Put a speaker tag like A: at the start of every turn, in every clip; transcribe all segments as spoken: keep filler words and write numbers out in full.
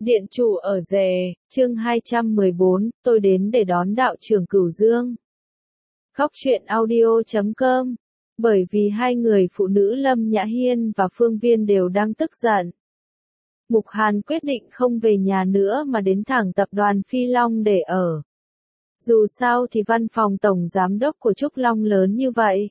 A: Điện chủ ở rể, chương hai trăm mười bốn, tôi đến để đón đạo trưởng Cửu Dương. Góc truyện audio chấm com. Bởi vì hai người phụ nữ Lâm Nhã Hiên và Phương Viên đều đang tức giận. Mục Hàn quyết định không về nhà nữa mà đến thẳng tập đoàn Phi Long để ở. Dù sao thì văn phòng tổng giám đốc của Trúc Long lớn như vậy.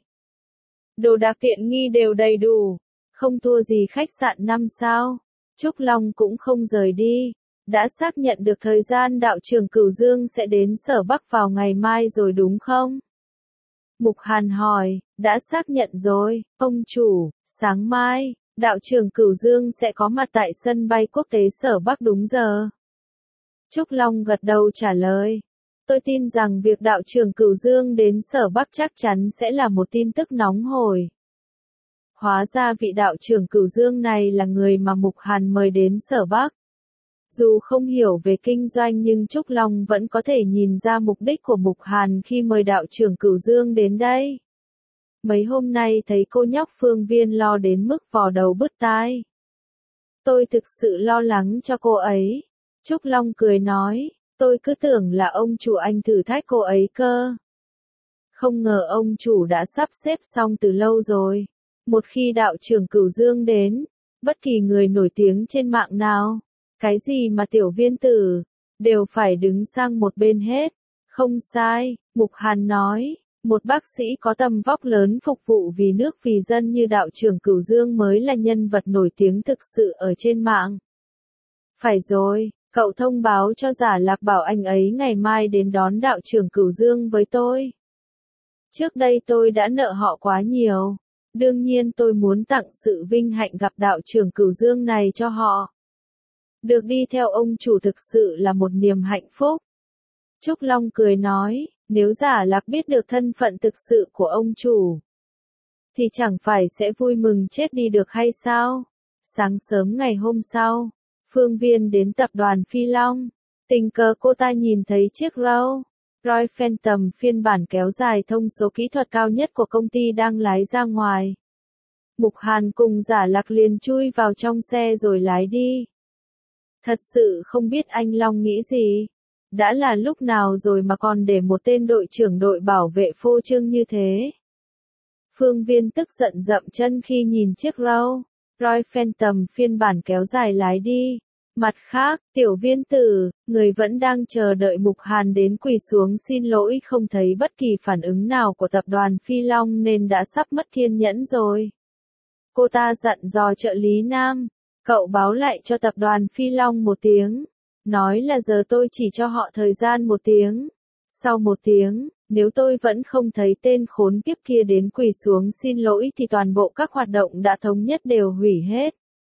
A: Đồ đạc tiện nghi đều đầy đủ, không thua gì khách sạn năm sao. Trúc Long cũng không rời đi, đã xác nhận được thời gian đạo trưởng Cửu Dương sẽ đến Sở Bắc vào ngày mai rồi đúng không? Mục Hàn hỏi, đã xác nhận rồi, ông chủ, sáng mai, đạo trưởng Cửu Dương sẽ có mặt tại sân bay quốc tế Sở Bắc đúng giờ. Trúc Long gật đầu trả lời, tôi tin rằng việc đạo trưởng Cửu Dương đến Sở Bắc chắc chắn sẽ là một tin tức nóng hổi. Hóa ra vị đạo trưởng Cửu Dương này là người mà Mục Hàn mời đến Sở Bắc. Dù không hiểu về kinh doanh nhưng Trúc Long vẫn có thể nhìn ra mục đích của Mục Hàn khi mời đạo trưởng Cửu Dương đến đây. Mấy hôm nay thấy cô nhóc Phương Viên lo đến mức vò đầu bứt tai. Tôi thực sự lo lắng cho cô ấy. Trúc Long cười nói, tôi cứ tưởng là ông chủ anh thử thách cô ấy cơ. Không ngờ ông chủ đã sắp xếp xong từ lâu rồi. Một khi đạo trưởng Cửu Dương đến, bất kỳ người nổi tiếng trên mạng nào, cái gì mà tiểu viên tử, đều phải đứng sang một bên hết. Không sai, Mục Hàn nói, một bác sĩ có tầm vóc lớn phục vụ vì nước vì dân như đạo trưởng Cửu Dương mới là nhân vật nổi tiếng thực sự ở trên mạng. Phải rồi, cậu thông báo cho Giả Lạc bảo anh ấy ngày mai đến đón đạo trưởng Cửu Dương với tôi. Trước đây tôi đã nợ họ quá nhiều. Đương nhiên tôi muốn tặng sự vinh hạnh gặp đạo trưởng Cửu Dương này cho họ. Được đi theo ông chủ thực sự là một niềm hạnh phúc. Trúc Long cười nói, nếu Giả Lạc biết được thân phận thực sự của ông chủ, thì chẳng phải sẽ vui mừng chết đi được hay sao? Sáng sớm ngày hôm sau, Phương Viên đến tập đoàn Phi Long. Tình cờ cô ta nhìn thấy chiếc Rolls Royce Phantom phiên bản kéo dài thông số kỹ thuật cao nhất của công ty đang lái ra ngoài. Mục Hàn cùng Giả Lạc liền chui vào trong xe rồi lái đi. Thật sự không biết anh Long nghĩ gì. Đã là lúc nào rồi mà còn để một tên đội trưởng đội bảo vệ phô trương như thế. Phương Viên tức giận dậm chân khi nhìn chiếc Rolls Royce Phantom phiên bản kéo dài lái đi. Mặt khác, tiểu viên tử, người vẫn đang chờ đợi Mục Hàn đến quỳ xuống xin lỗi không thấy bất kỳ phản ứng nào của tập đoàn Phi Long nên đã sắp mất kiên nhẫn rồi. Cô ta dặn dò trợ lý Nam, cậu báo lại cho tập đoàn Phi Long một tiếng, nói là giờ tôi chỉ cho họ thời gian một tiếng. Sau một tiếng, nếu tôi vẫn không thấy tên khốn kiếp kia đến quỳ xuống xin lỗi thì toàn bộ các hoạt động đã thống nhất đều hủy hết.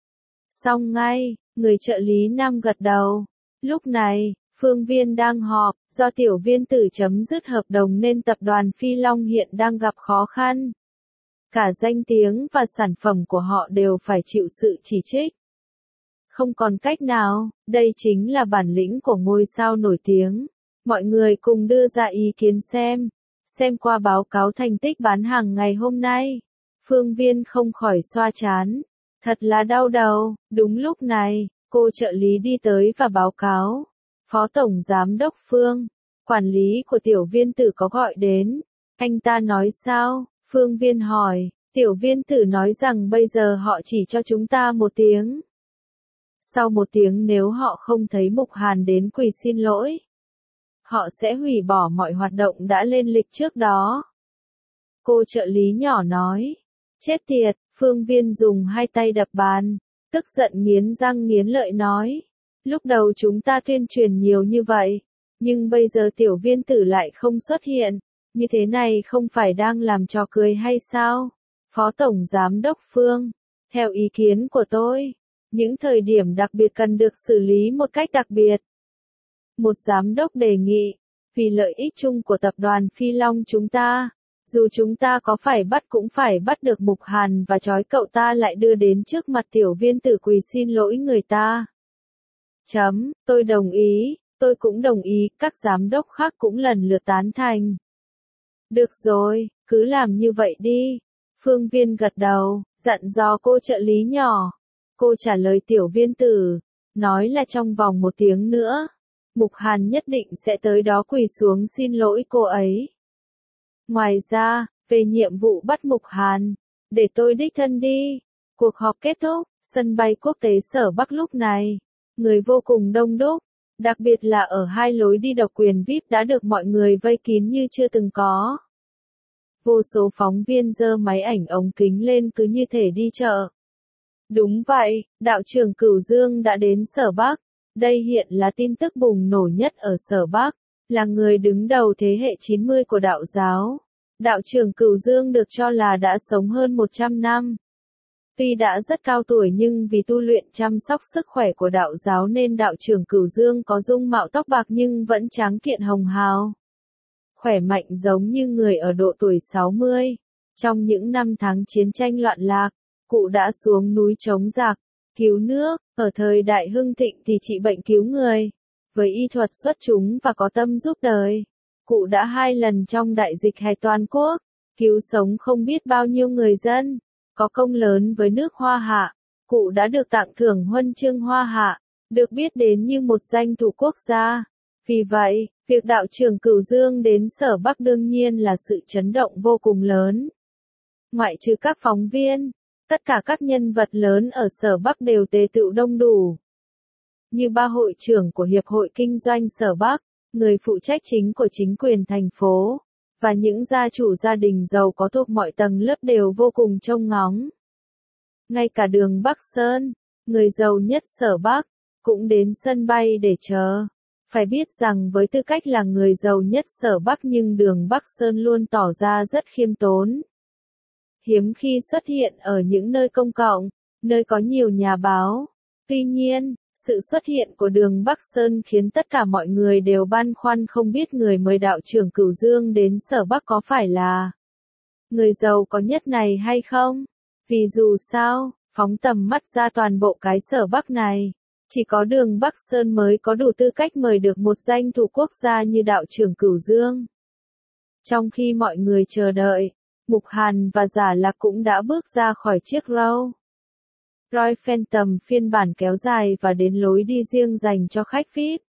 A: Xong ngay. Người trợ lý Nam gật đầu. Lúc này, Phương Viên đang họp, do tiểu viên tử chấm dứt hợp đồng nên tập đoàn Phi Long hiện đang gặp khó khăn. Cả danh tiếng và sản phẩm của họ đều phải chịu sự chỉ trích. Không còn cách nào, đây chính là bản lĩnh của ngôi sao nổi tiếng. Mọi người cùng đưa ra ý kiến xem. Xem qua báo cáo thành tích bán hàng ngày hôm nay. Phương Viên không khỏi xoa trán. Thật là đau đầu. Đúng lúc này, cô trợ lý đi tới và báo cáo. Phó Tổng Giám đốc Phương, quản lý của tiểu viên tử có gọi đến. Anh ta nói sao? Phương Viên hỏi. Tiểu viên tử nói rằng bây giờ họ chỉ cho chúng ta một tiếng. Sau một tiếng nếu họ không thấy Mục Hàn đến quỳ xin lỗi, họ sẽ hủy bỏ mọi hoạt động đã lên lịch trước đó. Cô trợ lý nhỏ nói. Chết tiệt, Phương Viên dùng hai tay đập bàn, tức giận nghiến răng nghiến lợi nói. Lúc đầu chúng ta tuyên truyền nhiều như vậy, nhưng bây giờ tiểu viên tử lại không xuất hiện, như thế này không phải đang làm trò cười hay sao? Phó Tổng Giám đốc Phương, theo ý kiến của tôi, những thời điểm đặc biệt cần được xử lý một cách đặc biệt. Một giám đốc đề nghị, vì lợi ích chung của tập đoàn Phi Long chúng ta, dù chúng ta có phải bắt cũng phải bắt được Mục Hàn và trói cậu ta lại đưa đến trước mặt tiểu viên tử quỳ xin lỗi người ta. Chấm, tôi đồng ý, tôi cũng đồng ý, các giám đốc khác cũng lần lượt tán thành. Được rồi, cứ làm như vậy đi. Phương Viên gật đầu, dặn dò cô trợ lý nhỏ. Cô trả lời tiểu viên tử, nói là trong vòng một tiếng nữa, Mục Hàn nhất định sẽ tới đó quỳ xuống xin lỗi cô ấy. Ngoài ra, về nhiệm vụ bắt Mục Hàn, để tôi đích thân đi. Cuộc họp kết thúc, sân bay quốc tế Sở Bắc lúc này, người vô cùng đông đúc, đặc biệt là ở hai lối đi độc quyền vi ai pi đã được mọi người vây kín như chưa từng có. Vô số phóng viên giơ máy ảnh ống kính lên cứ như thể đi chợ. Đúng vậy, đạo trưởng Cửu Dương đã đến Sở Bắc. Đây hiện là tin tức bùng nổ nhất ở Sở Bắc, là người đứng đầu thế hệ chín mươi của đạo giáo. Đạo trưởng Cửu Dương được cho là đã sống hơn một trăm năm. Tuy đã rất cao tuổi nhưng vì tu luyện chăm sóc sức khỏe của đạo giáo nên đạo trưởng Cửu Dương có dung mạo tóc bạc nhưng vẫn tráng kiện hồng hào. Khỏe mạnh giống như người ở độ tuổi sáu mươi. Trong những năm tháng chiến tranh loạn lạc, cụ đã xuống núi chống giặc, cứu nước, ở thời đại hưng thịnh thì trị bệnh cứu người. Với y thuật xuất chúng và có tâm giúp đời, cụ đã hai lần trong đại dịch hè toàn quốc, cứu sống không biết bao nhiêu người dân, có công lớn với nước Hoa Hạ. Cụ đã được tặng thưởng huân chương Hoa Hạ, được biết đến như một danh thủ quốc gia. Vì vậy, việc đạo trưởng Cửu Dương đến Sở Bắc đương nhiên là sự chấn động vô cùng lớn. Ngoại trừ các phóng viên, tất cả các nhân vật lớn ở Sở Bắc đều tề tựu đông đủ. Như ba hội trưởng của Hiệp hội Kinh doanh Sở Bắc, người phụ trách chính của chính quyền thành phố, và những gia chủ gia đình giàu có thuộc mọi tầng lớp đều vô cùng trông ngóng. Ngay cả Đường Bắc Sơn, người giàu nhất Sở Bắc, cũng đến sân bay để chờ. Phải biết rằng với tư cách là người giàu nhất Sở Bắc nhưng Đường Bắc Sơn luôn tỏ ra rất khiêm tốn. Hiếm khi xuất hiện ở những nơi công cộng, nơi có nhiều nhà báo. Tuy nhiên, sự xuất hiện của Đường Bắc Sơn khiến tất cả mọi người đều băn khoăn không biết người mời đạo trưởng Cửu Dương đến Sở Bắc có phải là người giàu có nhất này hay không. Vì dù sao, phóng tầm mắt ra toàn bộ cái Sở Bắc này, chỉ có Đường Bắc Sơn mới có đủ tư cách mời được một danh thủ quốc gia như đạo trưởng Cửu Dương. Trong khi mọi người chờ đợi, Mục Hàn và Giả Lạc cũng đã bước ra khỏi chiếc Rolls Royce Phantom phiên bản kéo dài và đến lối đi riêng dành cho khách vi ai pi.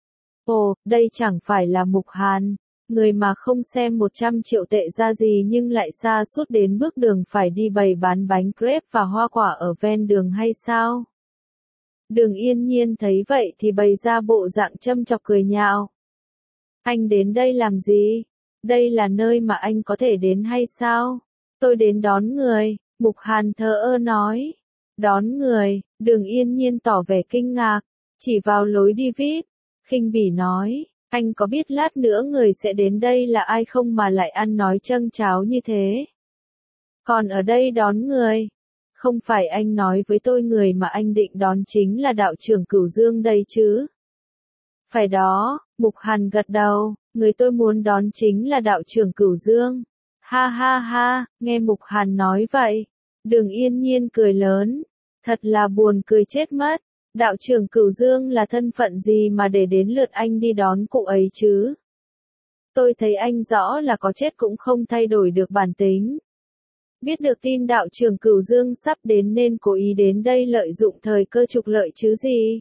A: Ồ, đây chẳng phải là Mục Hàn, người mà không xem một trăm triệu tệ ra gì nhưng lại xa suốt đến bước đường phải đi bày bán bánh crepe và hoa quả ở ven đường hay sao? Đường Yên Nhiên thấy vậy thì bày ra bộ dạng châm chọc cười nhạo. Anh đến đây làm gì? Đây là nơi mà anh có thể đến hay sao? Tôi đến đón người, Mục Hàn thờ ơ nói. Đón người, Đường Yên Nhiên tỏ vẻ kinh ngạc, chỉ vào lối đi vi ai pi, khinh bỉ nói, anh có biết lát nữa người sẽ đến đây là ai không mà lại ăn nói châng cháo như thế? Còn ở đây đón người, không phải anh nói với tôi người mà anh định đón chính là đạo trưởng Cửu Dương đây chứ? Phải đó, Mục Hàn gật đầu, người tôi muốn đón chính là đạo trưởng Cửu Dương. Ha ha ha, nghe Mục Hàn nói vậy, Đường Yên Nhiên cười lớn, thật là buồn cười chết mất, đạo trưởng Cửu Dương là thân phận gì mà để đến lượt anh đi đón cụ ấy chứ? Tôi thấy anh rõ là có chết cũng không thay đổi được bản tính. Biết được tin đạo trưởng Cửu Dương sắp đến nên cố ý đến đây lợi dụng thời cơ trục lợi chứ gì?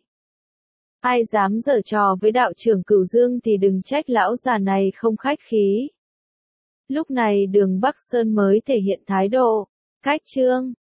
A: Ai dám giở trò với đạo trưởng Cửu Dương thì đừng trách lão già này không khách khí. Lúc này Đường Bắc Sơn mới thể hiện thái độ, cách chương.